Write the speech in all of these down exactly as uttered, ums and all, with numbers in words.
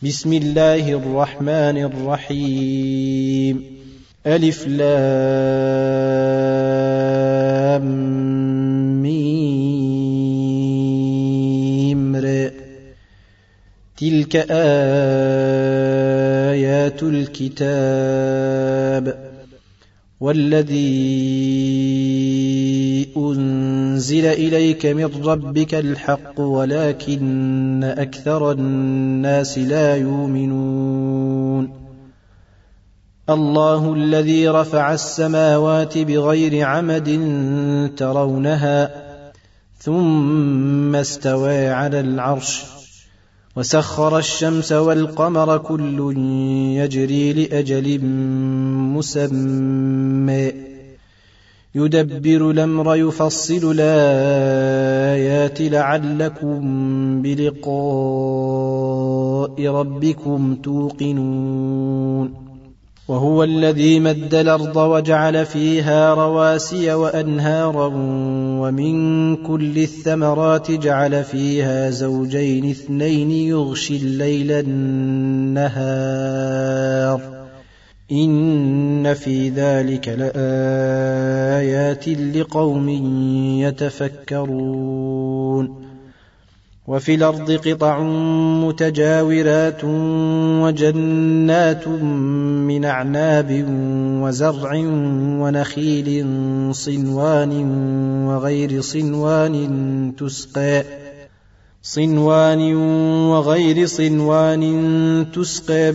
بسم الله الرحمن الرحيم. ألف لام ميم ر. تلك آيات الكتاب والذي أنزل إليك من ربك الحق ولكن أكثر الناس لا يؤمنون. الله الذي رفع السماوات بغير عمد ترونها ثم استوى على العرش وسخر الشمس والقمر كل يجري لأجل مسمى يدبر الأمر يفصل الآيات لعلكم بلقاء ربكم توقنون. وهو الذي مد الأرض وجعل فيها رواسي وأنهارا ومن كل الثمرات جعل فيها زوجين اثنين يغشي الليل النهار إن في ذلك لآيات لقوم يتفكرون. وفي الأرض قطع متجاورات وجنات من أعناب وزرع ونخيل صنوان وغير صنوان تسقى صنوان وغير صنوان تسقى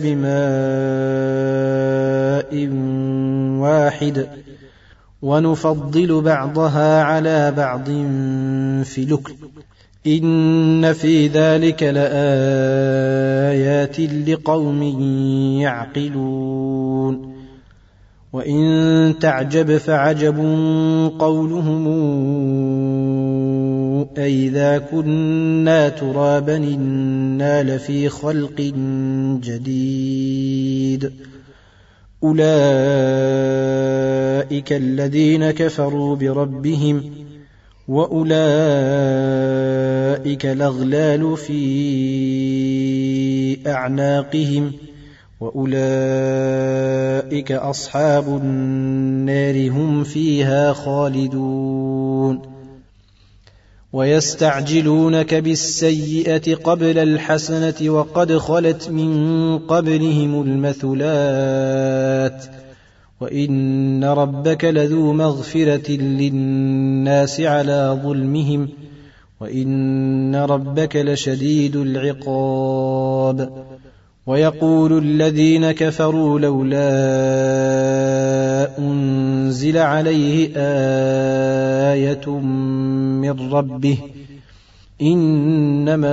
بماء واحد ونفضل بعضها على بعض في الأكل إن في ذلك لآيات لقوم يعقلون. وإن تعجب فعجب قولهم أئذا كنا ترابا إنا لفي خلق جديد أولئك الذين كفروا بربهم وأولئك الأغلال في أعناقهم وأولئك أصحاب النار هم فيها خالدون. ويستعجلونك بالسيئة قبل الحسنة وقد خلت من قبلهم المثلات وإن ربك لذو مغفرة للناس على ظلمهم وإن ربك لشديد العقاب. ويقول الذين كفروا لولا أنزل عليه آية من ربه إنما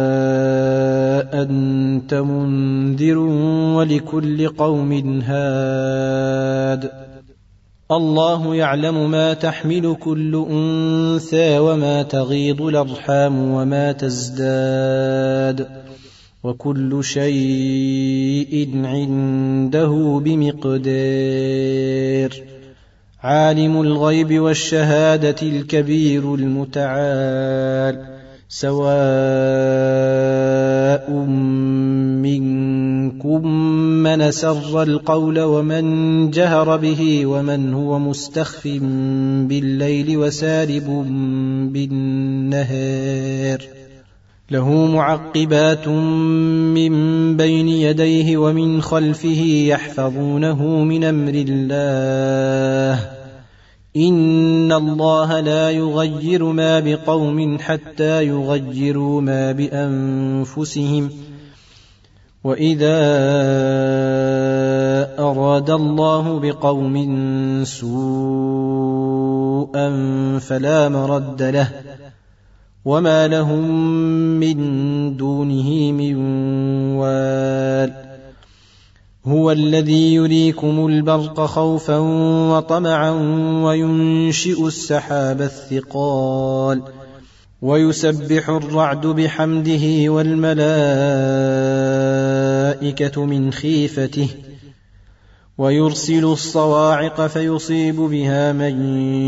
أنت منذر ولكل قوم هاد. الله يعلم ما تحمل كل أنثى وما تغيض الأرحام وما تزداد وكل شيء عنده بمقدار. عالم الغيب والشهادة الكبير المتعال سواء منكم من أسر القول ومن جهر به ومن هو مستخف بالليل وسارب بالنهار له معقبات من بين يديه ومن خلفه يحفظونه من أمر الله إن الله لا يغير ما بقوم حتى يغيروا ما بأنفسهم وإذا أراد الله بقوم سوءا فلا مرد له وما لهم من دونه من وال. هو الذي يريكم البرق خوفا وطمعا وينشئ السحاب الثقال ويسبح الرعد بحمده والملائكة من خيفته ويرسل الصواعق فيصيب بها من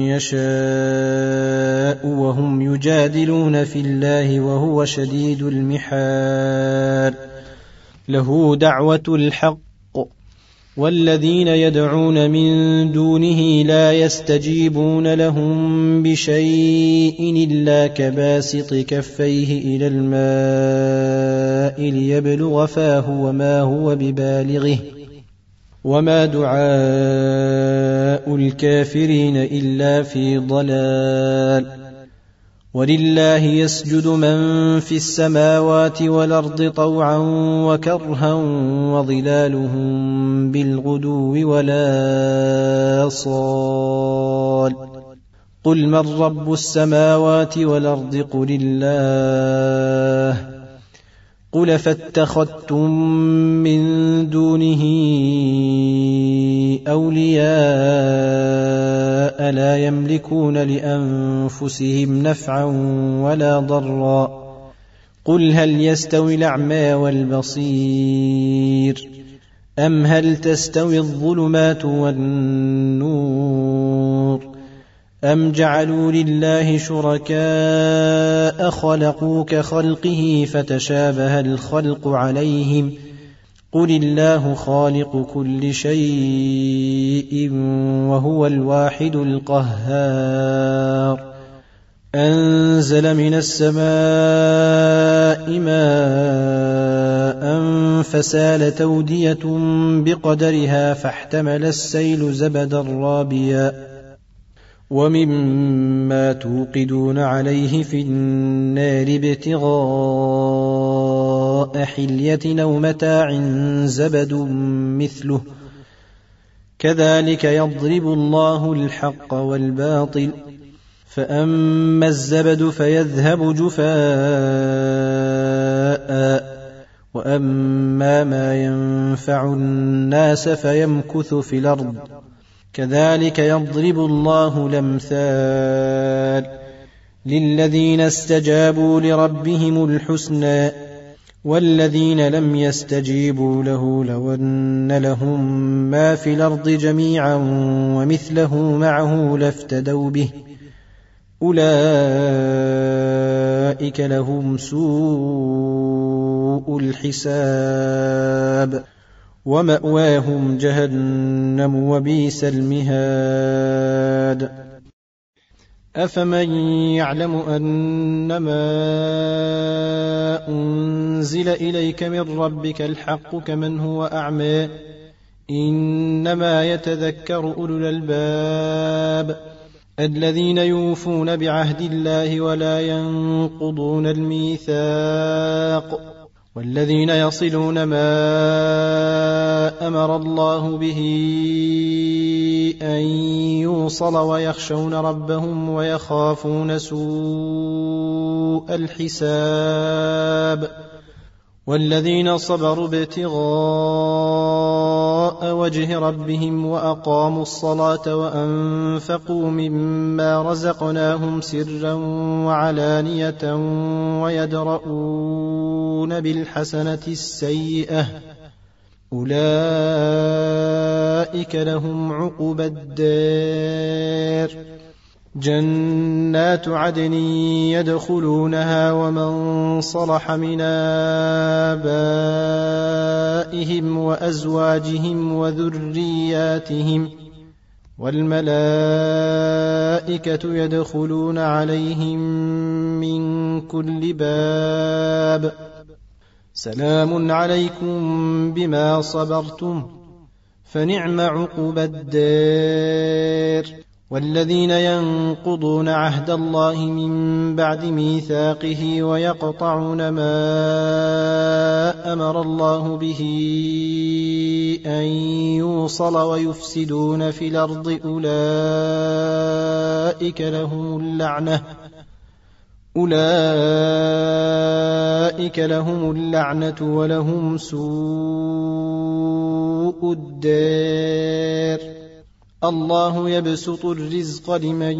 يشاء وهم يجادلون في الله وهو شديد المحال له دعوة الحق والذين يدعون من دونه لا يستجيبون لهم بشيء إلا كباسط كفيه إلى الماء ليبلغ فاه وما هو ببالغه وما دعاء الكافرين إلا في ضلال ولله يسجد من في السماوات والأرض طوعا وكرها وظلالهم بالغدو ولا صال قل من رب السماوات والأرض قل الله قل فاتخذتم من دونه أولياء لا يملكون لأنفسهم نفعا ولا ضرا قل هل يستوي الأعمى والبصير أم هل تستوي الظلمات والنور أم جعلوا لله شركاء خلقوا كخلقه فتشابه الخلق عليهم قل الله خالق كل شيء وهو الواحد القهار أنزل من السماء ماء فسال تودية بقدرها فاحتمل السيل زبدا رابيا ومما توقدون عليه في النار ابتغاء حلية أو متاع زبد مثله كذلك يضرب الله الحق والباطل فأما الزبد فيذهب جفاء وأما ما ينفع الناس فيمكث في الأرض كذلك يضرب الله الأمثال للذين استجابوا لربهم الحسنى والذين لم يستجيبوا له لو أن لهم ما في الأرض جميعا ومثله معه لافتدوا به أولئك لهم سوء الحساب ومأواهم جهنم وبئس المهاد أفمن يعلم أنما أنزل إليك من ربك الحق كمن هو أعمى إنما يتذكر أولو الألباب الذين يوفون بعهد الله ولا ينقضون الميثاق والذين يصلون ما أمر الله به أن يوصل ويخشون ربهم ويخافون سوء الحساب والذين صبروا ابتغاء وجه ربهم وأقاموا الصلاة وأنفقوا مما رزقناهم سرا وعلانية ويدرؤون بالحسنة السيئة أولئك لهم عقبى الدار جنات عدن يدخلونها ومن صلح من آبائهم وأزواجهم وذرياتهم والملائكة يدخلون عليهم من كل باب سلام عليكم بما صبرتم فنعم عقبى الدار والذين ينقضون عهد الله من بعد ميثاقه ويقطعون ما أمر الله به أن يوصل ويفسدون في الأرض أولئك لهم اللعنة أولئك لهم اللعنة ولهم سوء الدار الله يبسط الرزق لمن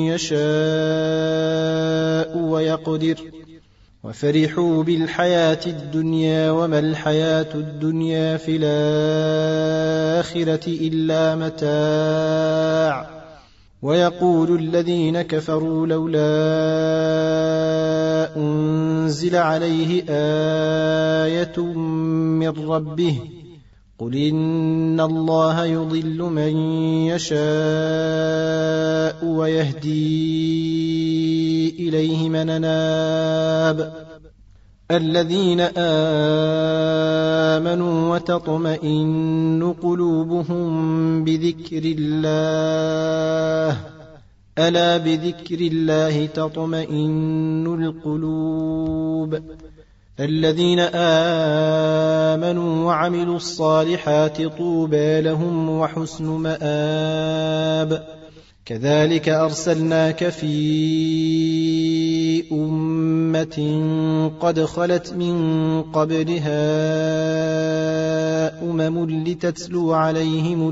يشاء ويقدر وفرحوا بالحياة الدنيا وما الحياة الدنيا في الآخرة إلا متاع ويقول الذين كفروا لولا أنزل أنزل عليه آية من ربه قل إن الله يضل من يشاء ويهدي إليه من أناب الذين آمنوا وتطمئن قلوبهم بذكر الله ألا بذكر الله تطمئن القلوب الذين آمنوا وعملوا الصالحات طوبى لهم وحسن مآب كذلك أرسلناك في أمة قد خلت من قبلها أمم لتتلو عليهم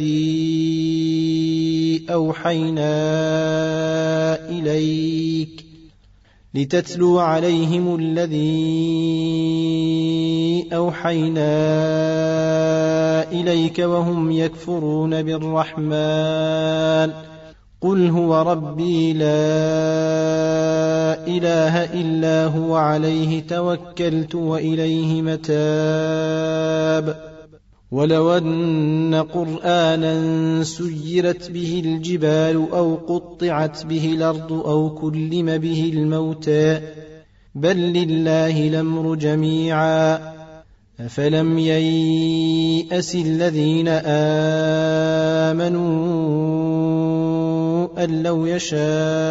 الذي أوحينا إليك لتتلو عليهم الذي أوحينا إليك وهم يكفرون بالرحمن قل هو ربي لا إله إلا هو عليه توكلت وإليه متاب ولو أن قرآنا سيرت به الجبال أو قطعت به الأرض أو كلم به الموتى بل لله الأمر جميعا أفلم ييأس الذين آمنوا أن لو يشاء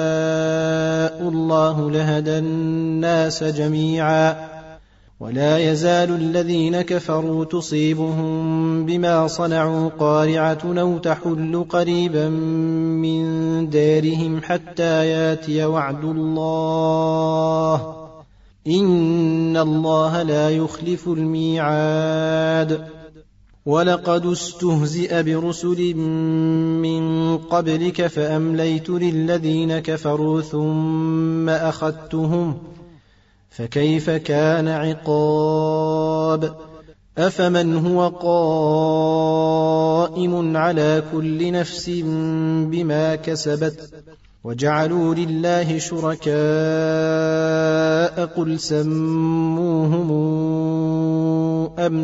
الله لهدى الناس جميعا ولا يزال الذين كفروا تصيبهم بما صنعوا قارعة أو تحل قريبا من دارهم حتى ياتي وعد الله إن الله لا يخلف الميعاد ولقد استهزئ برسل من قبلك فأمليت للذين كفروا ثم أخذتهم فكيف كان عقاب أفمن هو قائم على كل نفس بما كسبت وجعلوا لله شركاء قل سموهم أم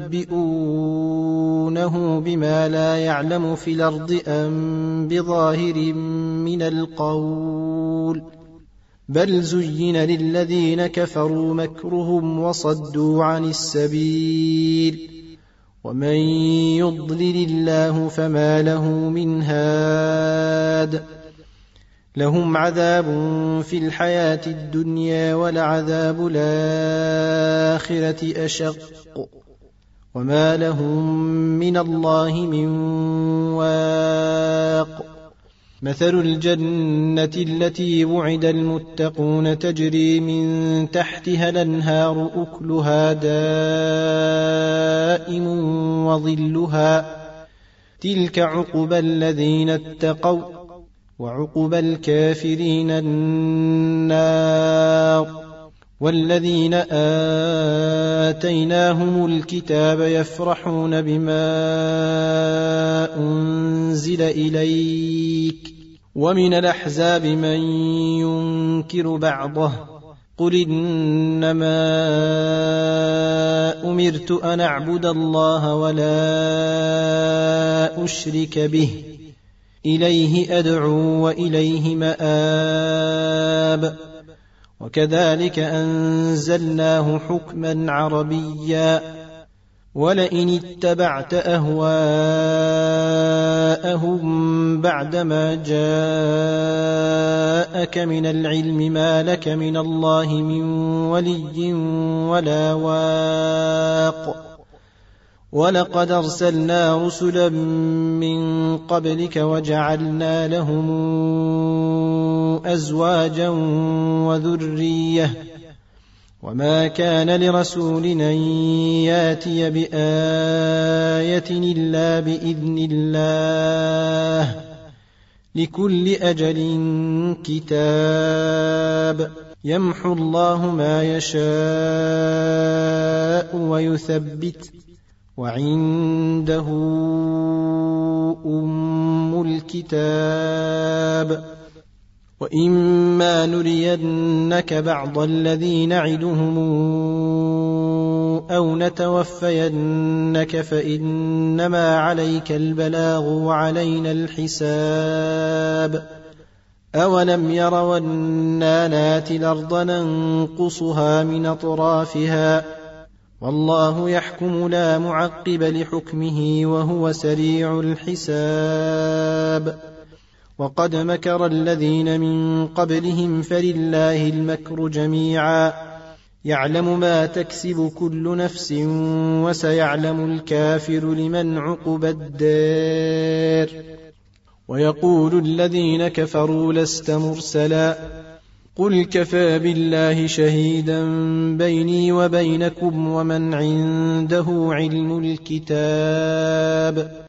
تنبئونه بما لا يعلم في الأرض أم بظاهر من القول بل زين للذين كفروا مكرهم وصدوا عن السبيل ومن يضلل الله فما له من هاد لهم عذاب في الحياة الدنيا ولعذاب الآخرة أشق وما لهم من الله من واق مثل الجنة التي وعد المتقون تجري من تحتها الأنهار أكلها دائم وظلها تلك عقبى الذين اتقوا وعقبى الكافرين النار والذين آتيناهم الكتاب يفرحون بما أنزل إليك ومن الأحزاب من ينكر بعضه قل إنما أمرت أن أعبد الله ولا أشرك به إليه أدعو وإليه مآب وكذلك أنزلناه حكما عربيا ولئن اتبعت أهواءهم بعدما جاءك من العلم ما لك من الله من ولي ولا واق ولقد أرسلنا رسلا من قبلك وجعلنا لهم أزواجا وذرية وما كان لرسول أن ياتي بآية إلا بإذن الله لكل أجل كتاب يمحو الله ما يشاء ويثبت وعنده أم الكتاب وإما نرينك بعض الذي نعدهم أو نتوفينك فإنما عليك البلاغ وعلينا الحساب أولم يروا أنا ناتي الأرض ننقصها من أطرافها والله يحكم لا معقب لحكمه وهو سريع الحساب وقد مكر الذين من قبلهم فلله المكر جميعا يعلم ما تكسب كل نفس وسيعلم الكافر لمن عقبى الدار ويقول الذين كفروا لست مرسلا قل كفى بالله شهيدا بيني وبينكم ومن عنده علم الكتاب